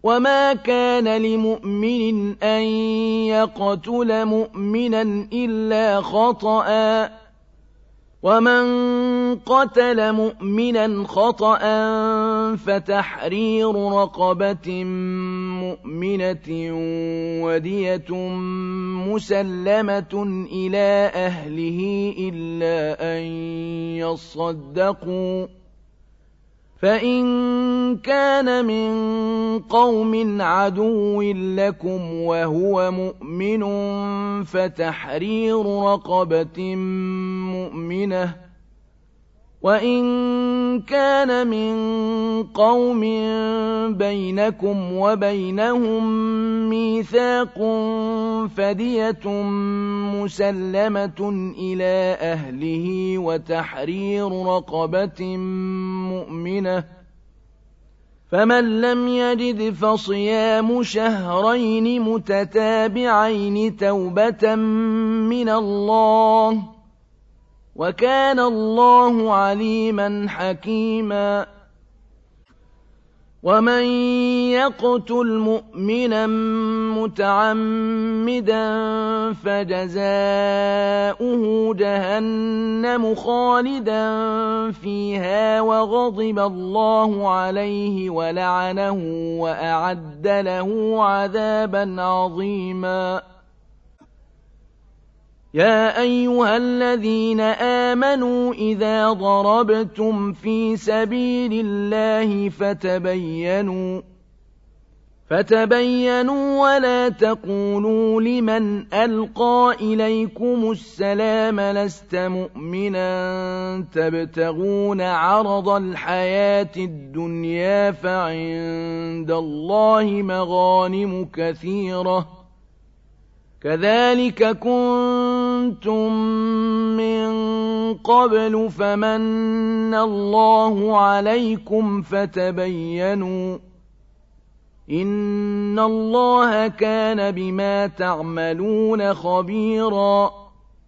وما كان لمؤمن أن يقتل مؤمنا إلا خطأ ومن قتل مؤمنا خطأ فتحرير رقبة مؤمنة ودية مسلمة إلى أهله إلا أن يصدقوا فإن كان من قوم عدو لكم وهو مؤمن فتحرير رقبة مؤمنة وإن كان من قوم بينكم وبينهم ميثاق فدية مسلمة إلى أهله وتحرير رقبة مؤمنة فمن لم يجد فصيام شهرين متتابعين توبة من الله وكان الله عليما حكيما ومن يقتل مؤمنا متعمدا فجزاؤه جهنم خالدا فيها وغضب الله عليه ولعنه وأعد له عذابا عظيما يا أيها الذين آمنوا إذا ضربتم في سبيل الله فتبينوا ولا تقولوا لمن ألقى إليكم السلام لست مؤمنا تبتغون عرض الحياة الدنيا فعند الله مغانم كثيرة كذلك كنتم من قبل فمن الله عليكم فتبينوا إن الله كان بما تعملون خبيرا